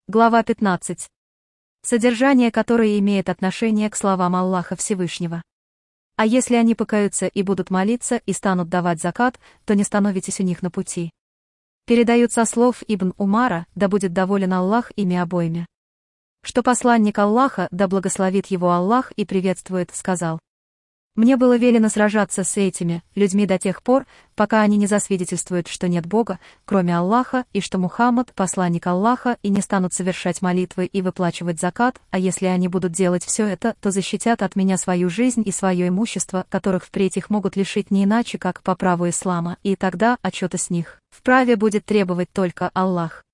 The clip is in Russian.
Глава 15. Содержание, которое имеет отношение к словам Аллаха Всевышнего. А если они покаются и будут молиться и станут давать закат, то не становитесь у них на пути. Передают со слов Ибн Умара, да будет доволен Аллах ими обоими. Что посланник Аллаха, да благословит его Аллах и приветствует, сказал: «Мне было велено сражаться с этими людьми до тех пор, пока они не засвидетельствуют, что нет Бога, кроме Аллаха, и что Мухаммад — посланник Аллаха, и не станут совершать молитвы и выплачивать закат, а если они будут делать все это, то защитят от меня свою жизнь и свое имущество, которых впредь их могут лишить не иначе, как по праву ислама, и тогда отчета с них вправе будет требовать только Аллах».